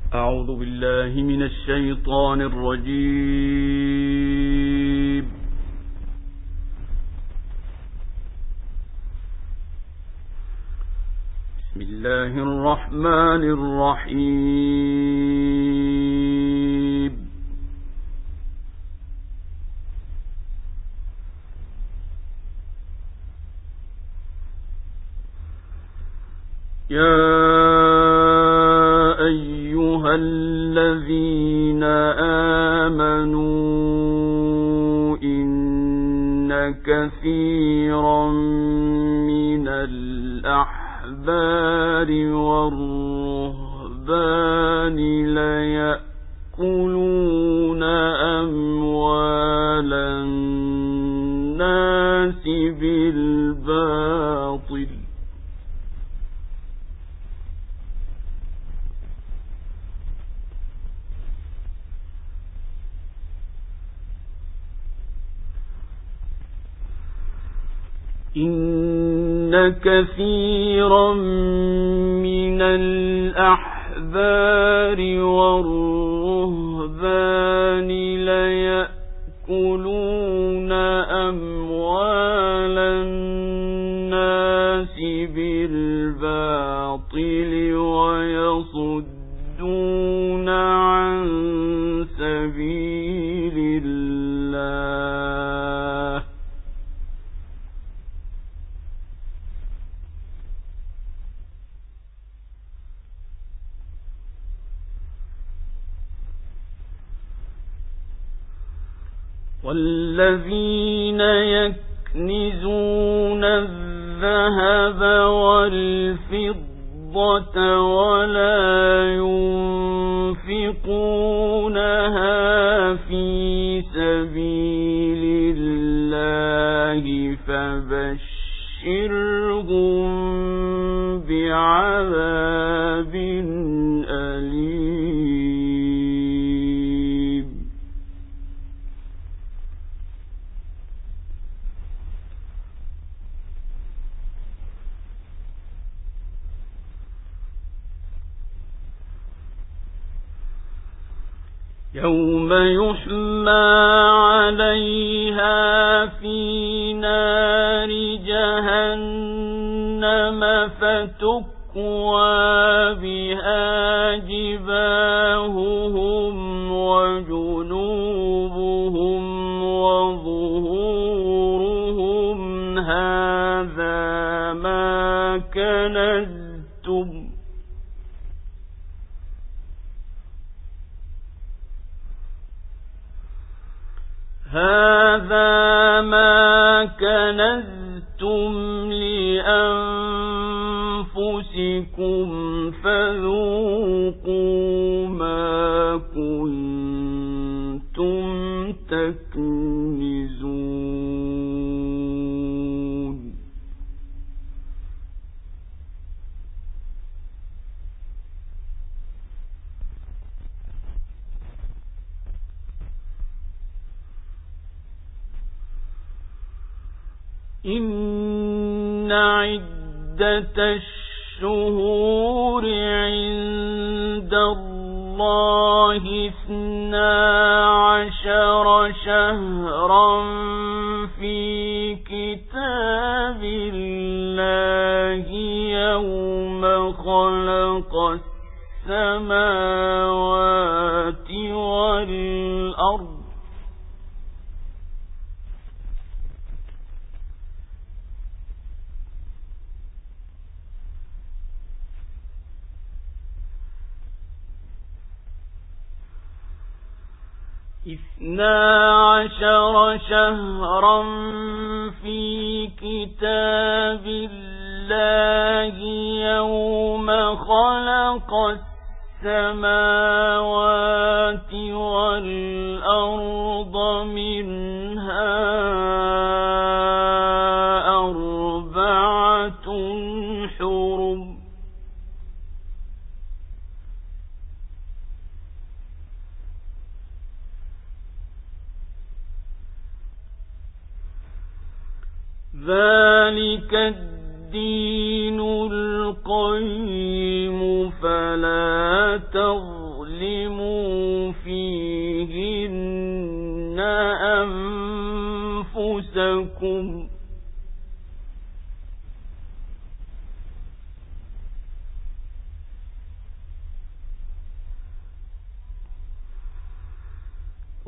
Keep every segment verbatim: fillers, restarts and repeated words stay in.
أعوذ بالله من الشيطان الرجيم. بسم الله الرحمن الرحيم. يا أيها الذين آمنوا إن كثيرا من الأحبار والرهبان ليأكلون أموال الناس بالباطل إن كثيرا من الأحبار والرهبان ليأكلون أموال الناس بالباطل ويصدون عن سبيل الله والذين يكنزون الذهب والفضة ولا ينفقونها في سبيل الله فبشرهم بعذاب أليم. يوم يحمى عليها في نار جهنم فتكوى بها جباههم وجنوبهم وظهورهم هذا ما كنزتم هذا ما كنزتم لأنفسكم فذوقوا ما كنتم تكنزون. إن عدة الشهور عند الله اثنا عشر شهرا في كتاب الله يوم خلق السماوات والأرض اثنا عشر شهرا في كتاب الله يوم خلق السماوات والأرض منها أربعة حرم ذلك الدين القيم فلا تظلموا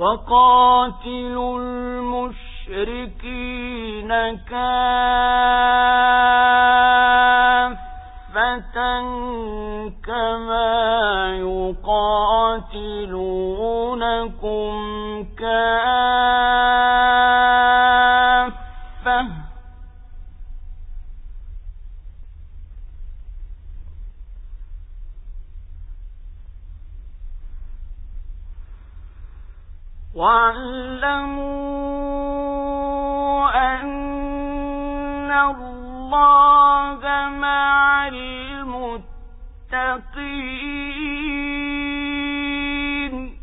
وقاتلوا المشركين كافة كما يقاتلونكم كافة واعلموا أن الله مع المتقين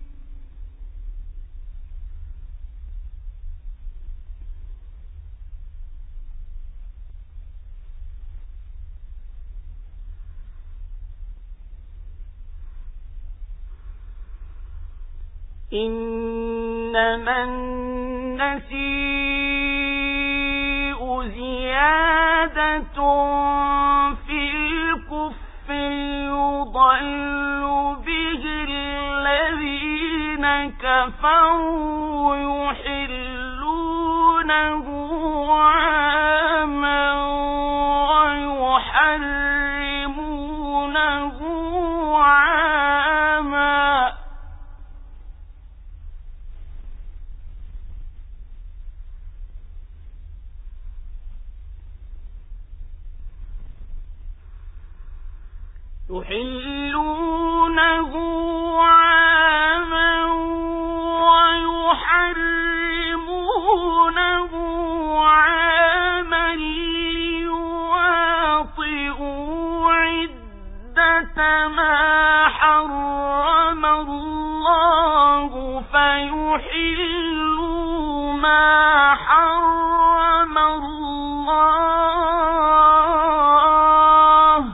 إنما النسيء زيادة في الكفر يضل به الذين كفروا يحلونه عاما ويحرمونه عاما يحلونه عاما ويحرمونه عاما ليواطئوا عدة ما حرم الله فيحلوا ما حرم الله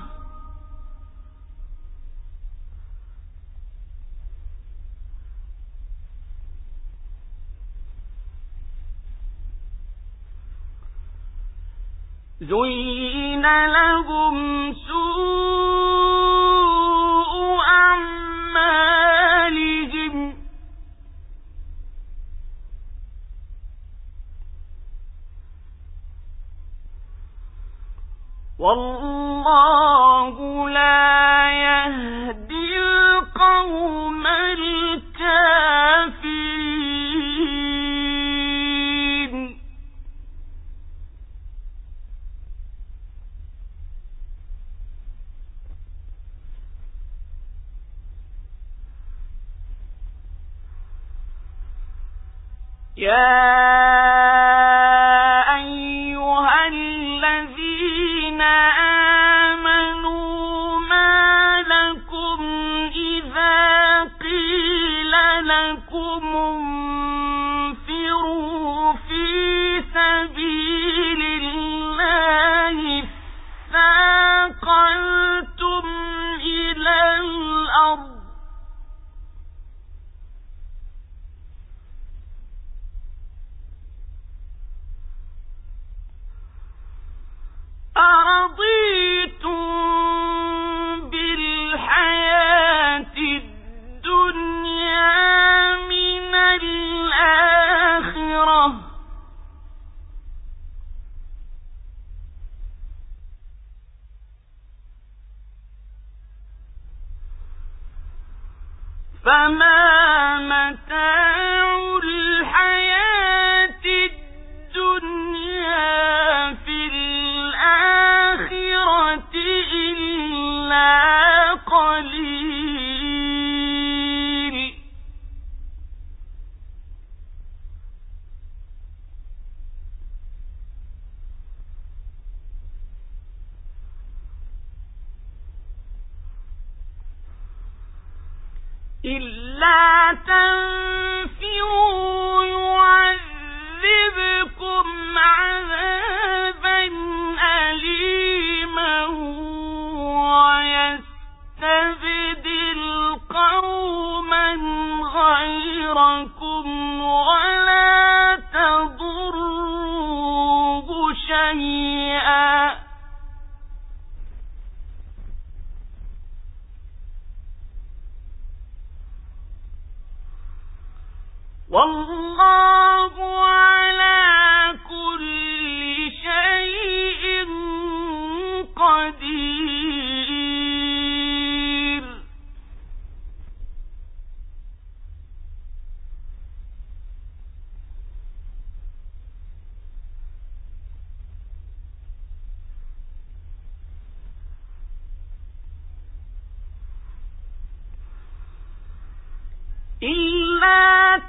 زين لهم سوء أعمالهم والله لا يهدي القوم الكافرين يا أيها الذين آمنوا ما لكم إذا قيل لكم انفروا في سبيل الله اثاقلتم إلى الأرض أرضيتم بالحياة الدنيا من الآخرة فما متاع الحياة الدنيا في الآخرة إلا قليل إلا تنفروا يعذبكم عذابا أليما ويستبدل قوما غيركم ولا تضروه شيئا والله على كل شيء قدير. إلا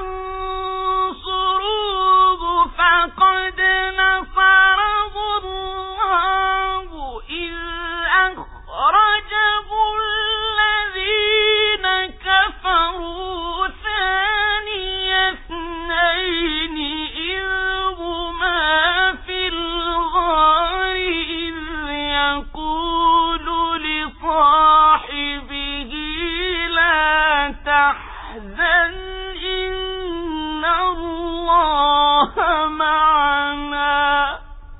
تنصروه فقد نصره الله إذ أخرجه الذين كفروا ثاني اثنين إذ هما في الغار إذ يقول لصاحبه لا تحزن إن الله معنا.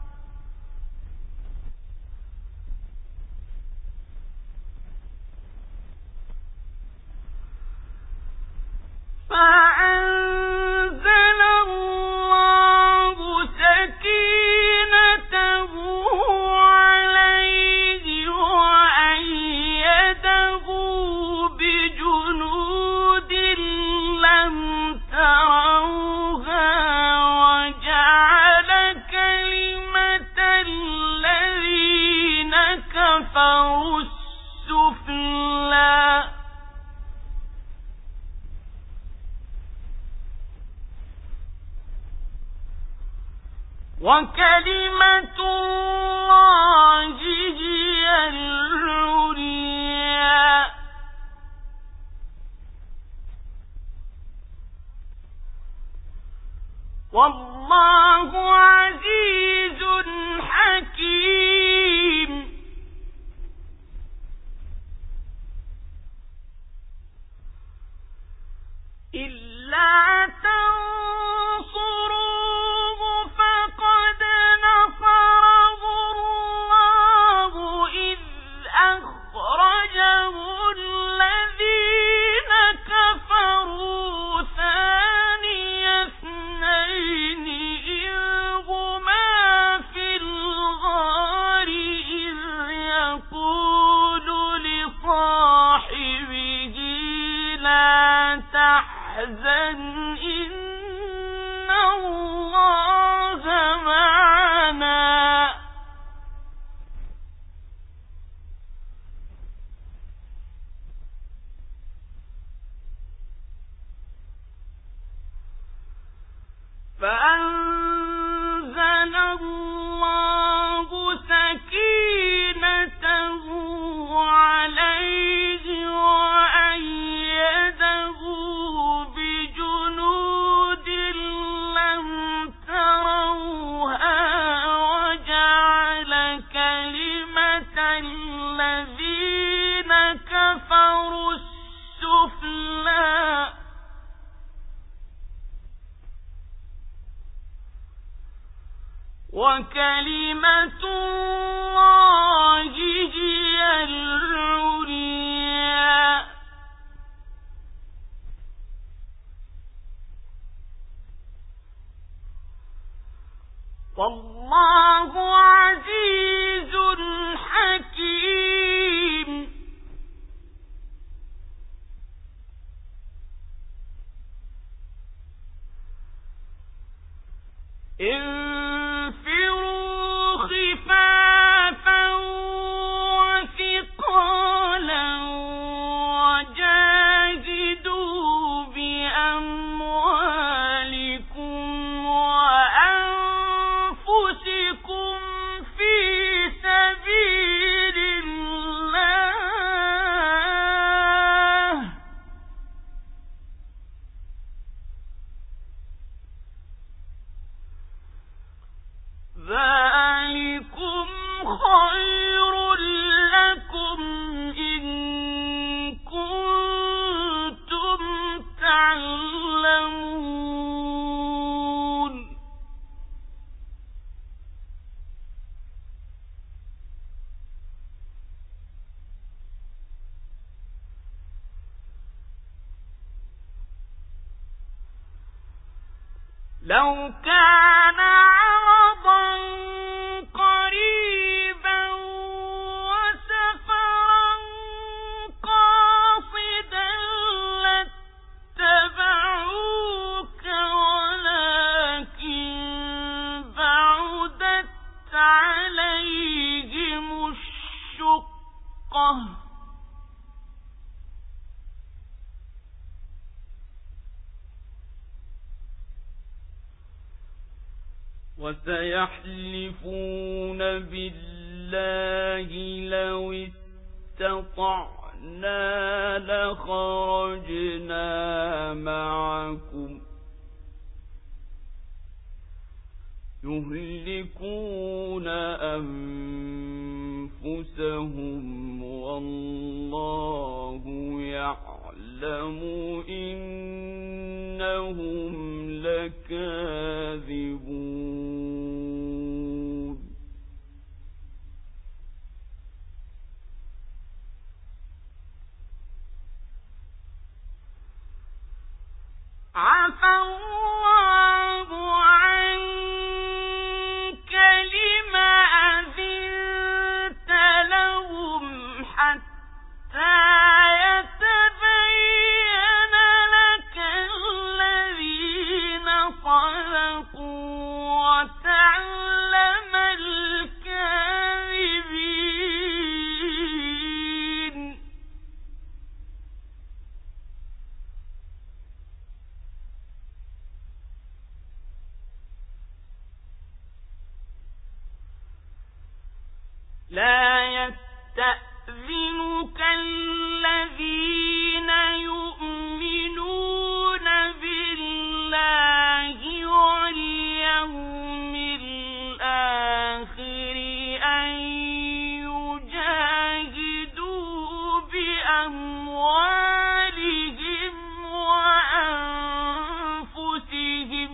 فأنزل الله سكينته عليه وأيده بجنود لم تروها وجعل كلمة الذين كفروا السفلى وكلمة الله هي العليا والله عزيز حكيم. إلا تنصروه فقد نصره الله إذ أخرجه الذين كفروا ثاني اثنين إذ هما في الغار إذ يقول لصاحبه لا تحزن إن الله معنا. فأنزل الله سكينته عليه وأيده بجنود لم تروها وجعل كلمة الذين كفروا السفلى وكلمة الله هي العليا والله عزيز حكيم. انفروا خفافا لو كان عرضا قريبا وسفرا قاصدا لاتبعوك ولكن بعدت عليهم الشقة وسيحلفون بالله لو استطعنا لخرجنا معكم يهلكون أنفسهم والله يعلم إنهم لكاذبون عفى الله عنك لما أذنت لهم حتى يتبين لك الذين صدقوا وتعلم الكاذبين لا يستأذنك الذين يؤمنون بالله واليوم الآخر أن يجاهدوا بأموالهم وأنفسهم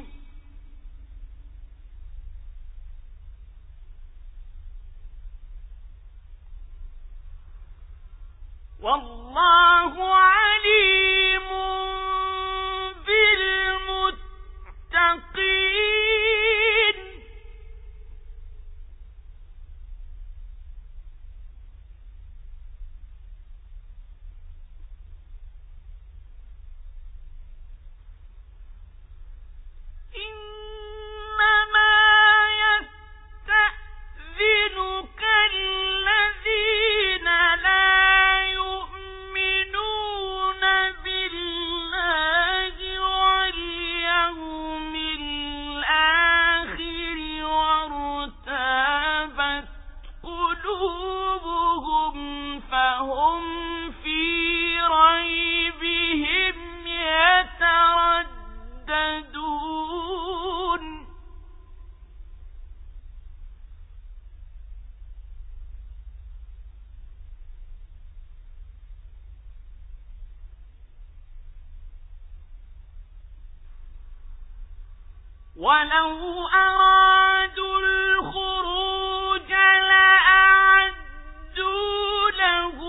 والله عليم بالمتقين إنما يستأذنك الذين لا يؤمنون بالله واليوم الآخر وارتابت قلوبهم فهم في ريبهم يترددون ولو أرادوا الخروج لأعدوا له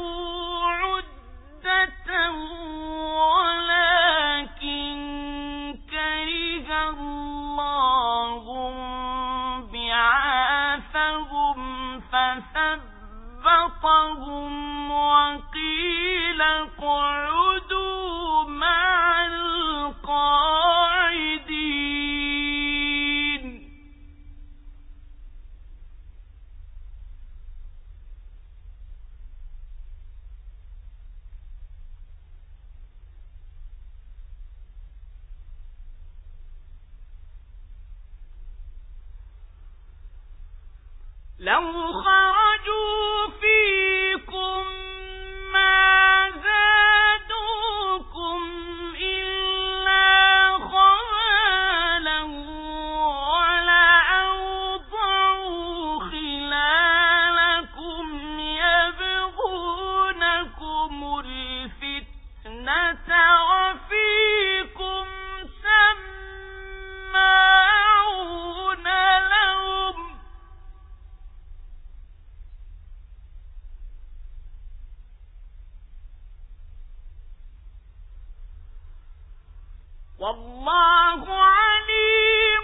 عدة ولكن كره الله بعاثهم فثبطهم وقيل اقعدوا مع القاعدين لو خرجوا فيكم ما زادوكم إلا خبالا ولأوضعوا خلالكم يبغونكم الفتنة وفيكم سماعون لهم والله عليم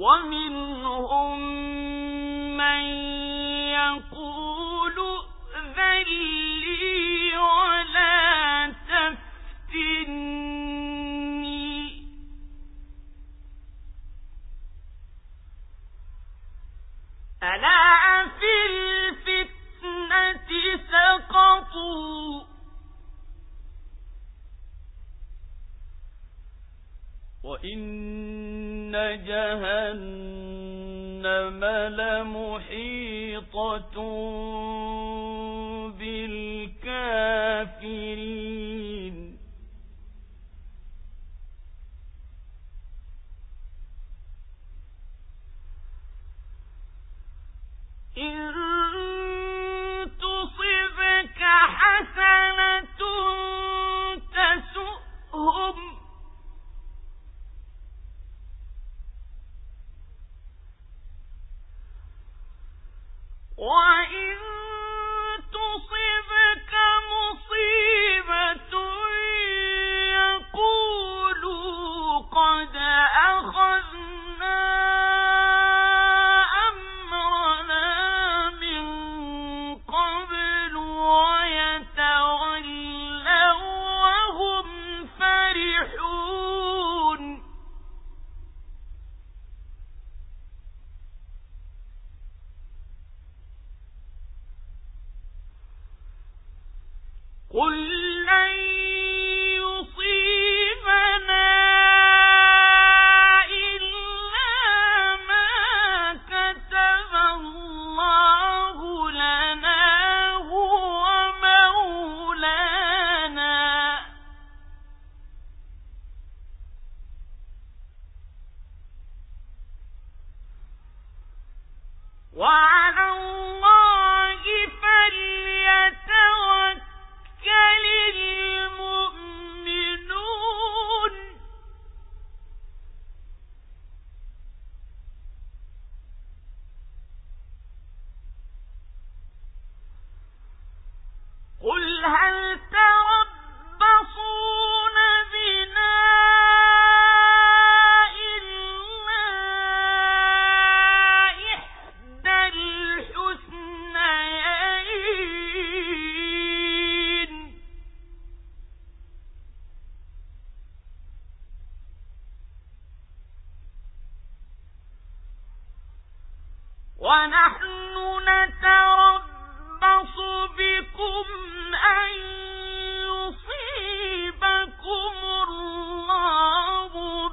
ومنهم من يقول ائذن لي ولا تفتني ألا في الفتنة سقطوا وإن جهنم لمحيطة بالكافرين إن تصبك حسنة تسؤهم وإن تصبك مصيبة يقولوا قد أخذنا أمرنا من قبل ويتولوا وهم فرحون قل لن يصيبنا إلا ما كتب الله لنا هو مولانا وعلى الله فليتوكل المؤمنون قل هل تربصون بنا إلا إحدى الحسنيين ونحن نتربص بكم أن يصيبكم الله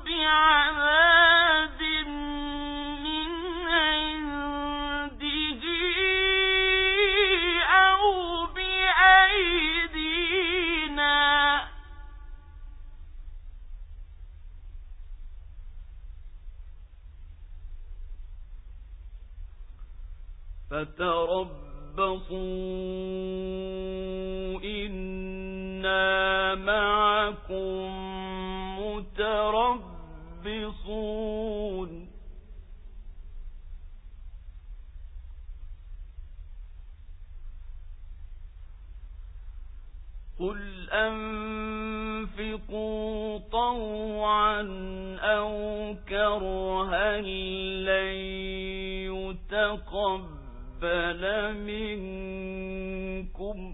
بعذاب من عنده أو بأيدينا فتربصوا إنا معكم متربصون قل أنفقوا طوعا أو كرها لن يتقبل منكم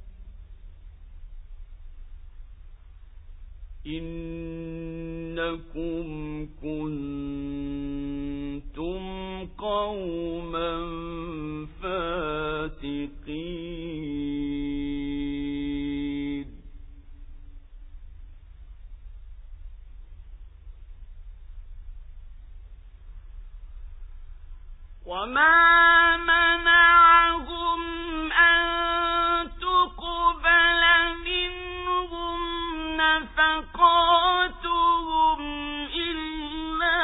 إنكم كنتم قوما فاسقين وما منعهم أن تقبل منهم نفقاتهم إلا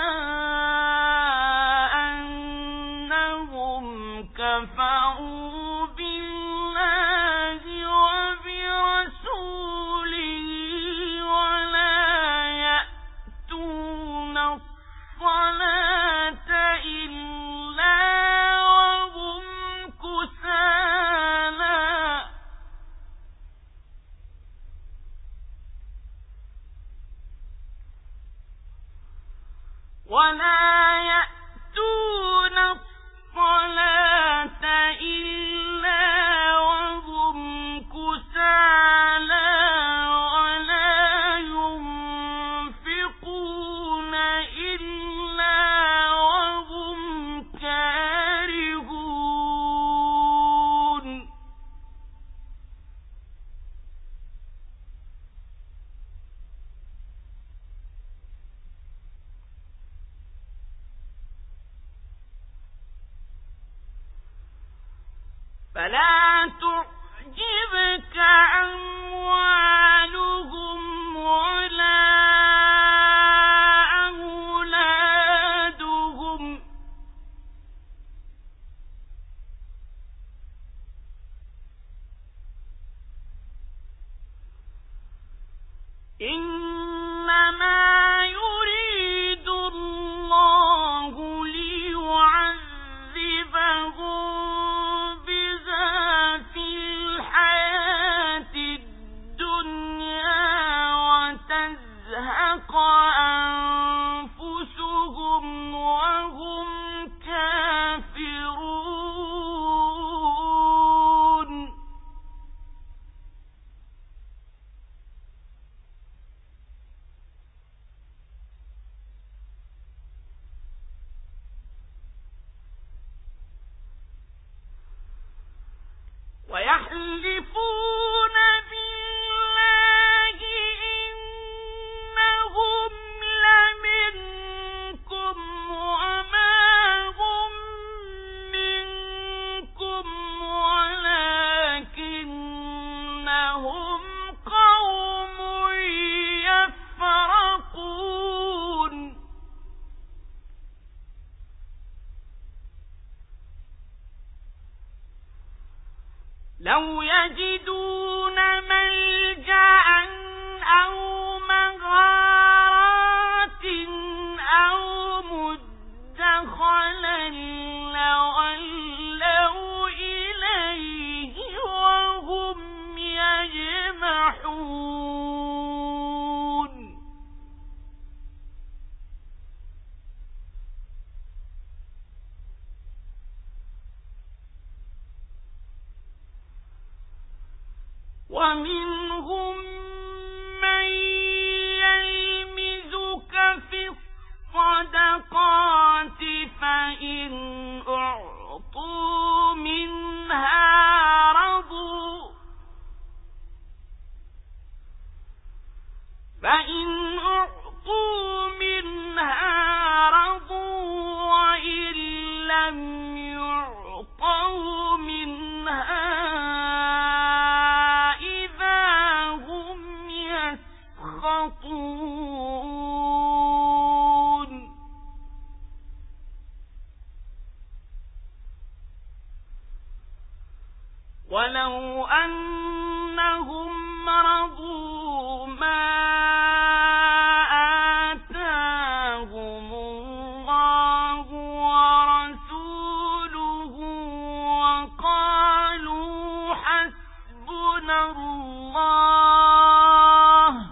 أنهم كفروا بالله وبرسوله ولا يأتون الصلاة إلا وهم كسالى ولا يأتون فلا تعجبك أموالهم ولا أولادهم إنما يريد الله ليعذبهم بها في الحياة الدنيا وتزهق أنفسهم وهم كافرون ويحلفون بالله إنهم لمنكم وما هم منكم ولكنهم قوم يفرقون لو يجدون ملجأ أو مغارات أو مدخلا لولوا إليه وهم يجمحون ومنهم من يلمزك في الصدقات فإن أعطوا منها رضوا فإن أعطوا منها رضوا وإن لم يعطوا منها ولو أنهم رضوا ما آتاهم الله ورسوله وقالوا حسبنا الله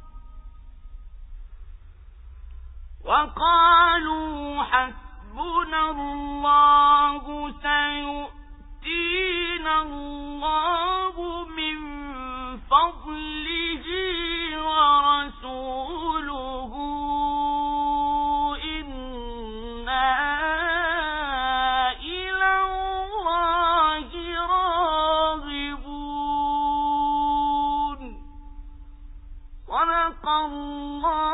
وقالوا حسبنا الله سيؤتينا الله من فضله ورسوله إنا إلى الله راغبون صدق الله